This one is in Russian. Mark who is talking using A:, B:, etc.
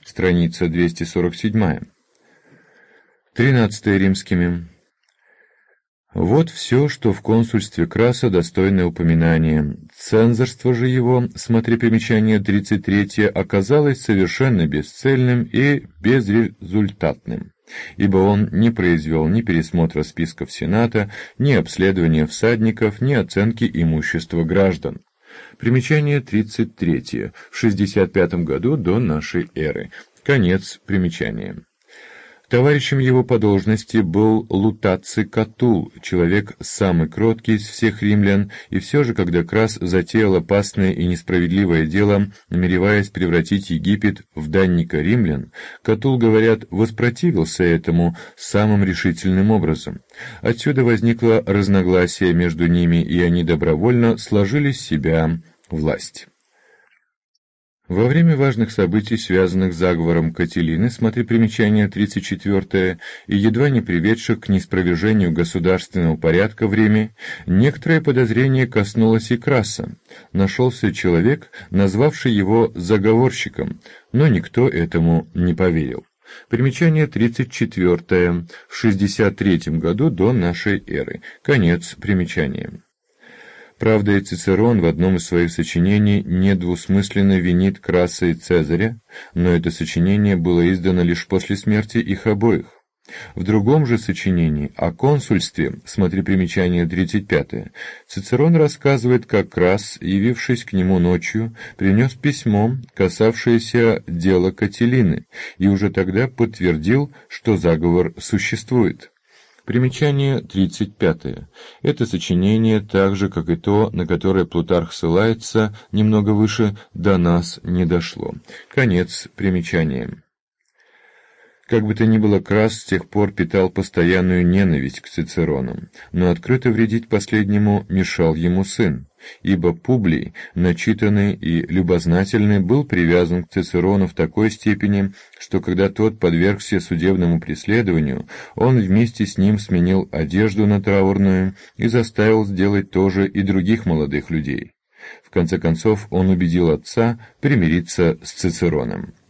A: страница 247. 13 римскими. Вот все, что в консульстве Краса достойно упоминания. Цензорство же его, смотри примечание 33, оказалось совершенно бесцельным и безрезультатным, ибо он не произвел ни пересмотра списков Сената, ни обследования всадников, ни оценки имущества граждан. Примечание 33. В 65 году до нашей эры. Конец примечания. Товарищем его по должности был Лутаций Катул, человек самый кроткий из всех римлян, и все же, когда Крас затеял опасное и несправедливое дело, намереваясь превратить Египет в данника римлян, Катул, говорят, воспротивился этому самым решительным образом. Отсюда возникло разногласие между ними, и они добровольно сложили с себя власть. Во время важных событий, связанных с заговором Катилины, смотри примечание 34, и едва не приведших к неспровержению государственного порядка в Риме, некоторое подозрение коснулось и Краса. Нашелся человек, назвавший его заговорщиком, но никто этому не поверил. Примечание 34, в 63 году до нашей эры. Конец примечания. Правда, и Цицерон в одном из своих сочинений недвусмысленно винит Краса и Цезаря, но это сочинение было издано лишь после смерти их обоих. В другом же сочинении о консульстве, смотри примечание 35, Цицерон рассказывает, как Крас, явившись к нему ночью, принес письмо, касавшееся дела Катилины, и уже тогда подтвердил, что заговор существует. Примечание 35. Это сочинение, так же, как и то, на которое Плутарх ссылается немного выше, до нас не дошло. Конец примечания. Как бы то ни было, Крас с тех пор питал постоянную ненависть к Цицерону, но открыто вредить последнему мешал ему сын, ибо Публий, начитанный и любознательный, был привязан к Цицерону в такой степени, что когда тот подвергся судебному преследованию, он вместе с ним сменил одежду на траурную и заставил сделать то же и других молодых людей. В конце концов он убедил отца примириться с Цицероном.